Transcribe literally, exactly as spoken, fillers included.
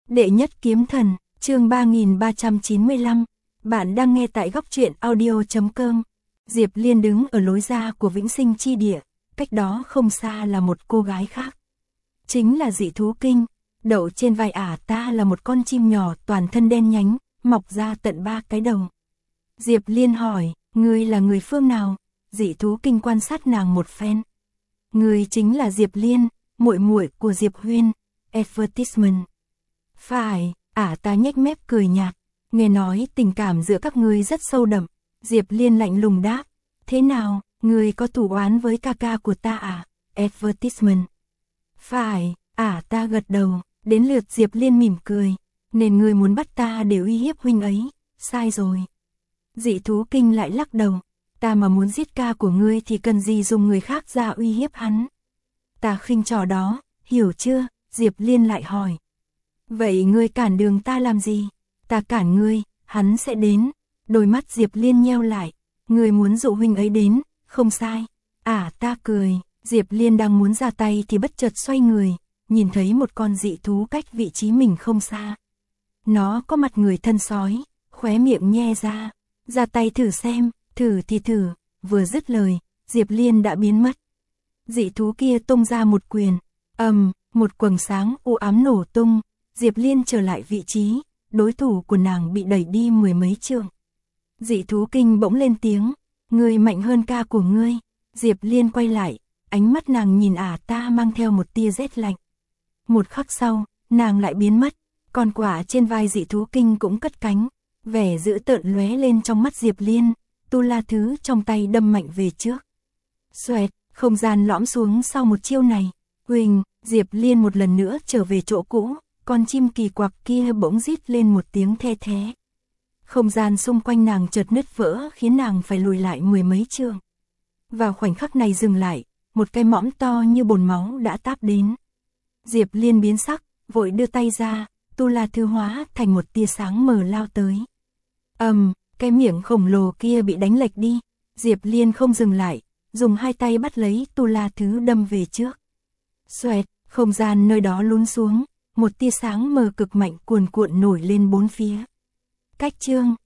Đệ nhất kiếm thần, chương ba nghìn ba trăm chín mươi lăm. Bạn đang nghe tại góc truyện audio chấm com. Diệp Liên đứng ở lối ra của Vĩnh Sinh Chi Địa, cách đó không xa là một cô gái khác. Chính là Dị Thú Kinh, đậu trên vai ả ta là một con chim nhỏ toàn thân đen nhánh, mọc ra tận ba cái đầu. Diệp Liên hỏi, ngươi là người phương nào? Dị Thú Kinh quan sát nàng một phen. Ngươi chính là Diệp Liên, muội muội của Diệp Huyên, advertisement. Phải, ả ta nhếch mép cười nhạt, nghe nói tình cảm giữa các ngươi rất sâu đậm. Diệp Liên lạnh lùng đáp, thế nào, ngươi có thù oán với ca ca của ta à? Advertisement. Phải, ả ta gật đầu, đến lượt Diệp Liên mỉm cười, nên ngươi muốn bắt ta để uy hiếp huynh ấy, sai rồi. Dị Thú Kinh lại lắc đầu, ta mà muốn giết ca của ngươi thì cần gì dùng người khác ra uy hiếp hắn. Ta khinh trò đó, hiểu chưa? Diệp Liên lại hỏi. Vậy ngươi cản đường ta làm gì? Ta cản ngươi, hắn sẽ đến. Đôi mắt Diệp Liên nheo lại, ngươi muốn dụ huynh ấy đến, không sai. À ta cười, Diệp Liên đang muốn ra tay thì bất chợt xoay người, nhìn thấy một con dị thú cách vị trí mình không xa. Nó có mặt người thân sói, khóe miệng nhe ra, ra tay thử xem, thử thì thử, vừa dứt lời, Diệp Liên đã biến mất. Dị thú kia tung ra một quyền, ầm, um, một quầng sáng u ám nổ tung, Diệp Liên trở lại vị trí, đối thủ của nàng bị đẩy đi mười mấy trượng. Dị Thú Kinh bỗng lên tiếng, ngươi mạnh hơn ca của ngươi. Diệp Liên quay lại, ánh mắt nàng nhìn ả ta mang theo một tia rét lạnh. Một khắc sau, nàng lại biến mất, con quạ trên vai Dị Thú Kinh cũng cất cánh, vẻ dữ tợn lóe lên trong mắt Diệp Liên, tu la thứ trong tay đâm mạnh về trước. Xoẹt, không gian lõm xuống sau một chiêu này, huỳnh, Diệp Liên một lần nữa trở về chỗ cũ, con chim kỳ quặc kia bỗng rít lên một tiếng the thé. Không gian xung quanh nàng chợt nứt vỡ khiến nàng phải lùi lại mười mấy trượng. Vào khoảnh khắc này dừng lại, một cái mõm to như bồn máu đã táp đến. Diệp Liên biến sắc, vội đưa tay ra, tu la thư hóa thành một tia sáng mờ lao tới. Ầm, um, cái miệng khổng lồ kia bị đánh lệch đi, Diệp Liên không dừng lại, dùng hai tay bắt lấy tu la thứ đâm về trước. Xoẹt, không gian nơi đó lún xuống, một tia sáng mờ cực mạnh cuồn cuộn nổi lên bốn phía. Cách chương,